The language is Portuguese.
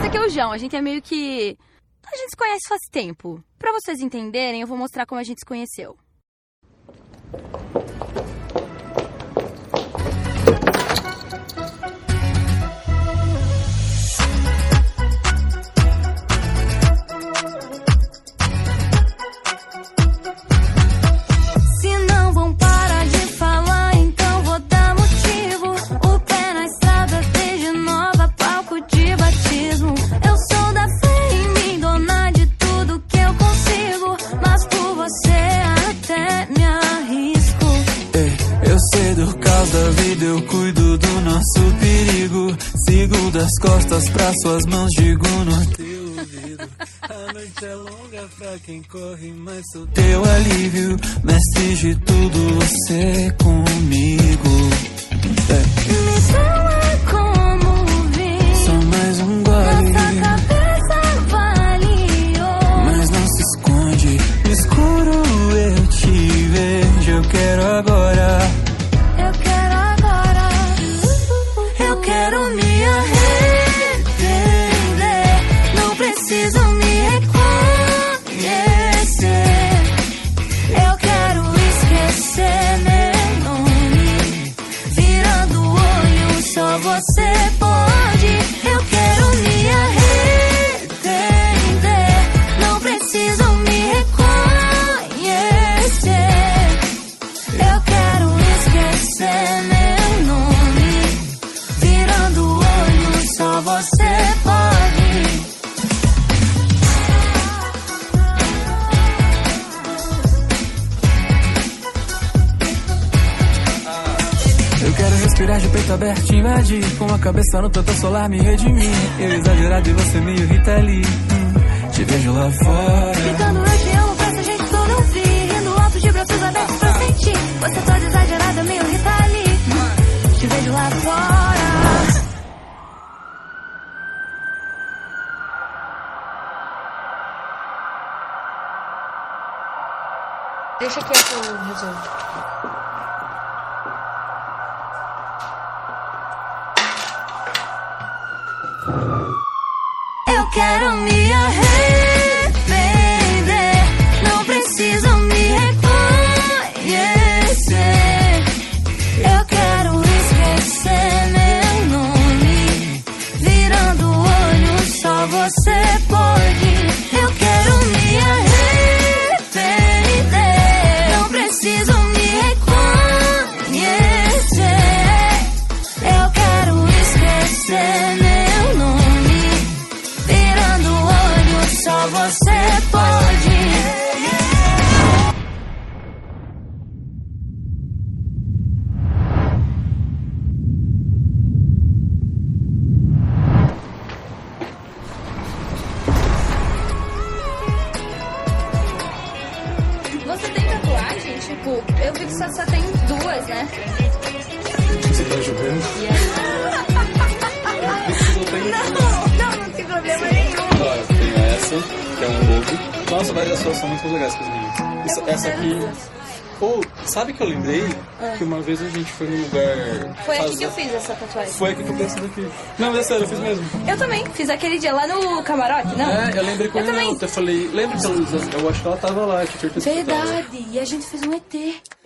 Esse aqui é o João, a gente é meio que... A gente se conhece faz tempo. Pra vocês entenderem, eu vou mostrar como a gente se conheceu. Da vida eu cuido do nosso perigo. Sigo das costas pra suas mãos, digo no teu ouvido. A noite é longa pra quem corre, mas sou teu alívio. Mestre de tudo, você comigo. Então é como vi. Só mais um gole. Nossa cabeça avaliou. Mas não se esconde. No escuro eu te vejo. Eu quero agora. Eu quero me arrepender. Não preciso me reconhecer. Eu quero esquecer meu nome. Virando o olho, só você pode. Eu quero me arrepender. Não preciso me reconhecer. Eu quero esquecer meu nome. Virando o olho, só você pode. Eu quero respirar de peito aberto e invadir. Com a cabeça no total solar me redimir. Eu exagerado e você meio Rita Lee. Te vejo lá fora. Gritando eu te amo pra essa gente toda ouvir. Rindo alto de braços abertos pra sentir. Você toda exagerada, meio Rita Lee. Te vejo lá fora. Deixa quieto, eu resolvo. Eu quero me arrepender. Não preciso me reconhecer. Eu quero esquecer meu nome. Virando o olho, só você pode. Eu quero me arrepender. Não preciso me reconhecer. Eu quero esquecer meu nome. Virando o olho, só você pode. Você tem tatuagem? Tipo, eu vi que só tem duas, né? Você tá jogando? Não tem problema nenhum. Ó, eu tenho essa, que é um logo. Nossa, mas as suas são muito legais com as minhas. Essa aqui... Pô, sabe que eu lembrei? Que uma vez a gente foi num lugar... Foi aqui que eu fiz essa tatuagem. Foi aqui que eu fiz essa daqui. Não, mas é sério, eu fiz mesmo. Eu também, fiz aquele dia lá no camarote, não? É, eu lembrei quando também. eu falei... Lembra que eu acho que ela tava lá, que certeza que ela tava. Verdade, e a gente fez um ET.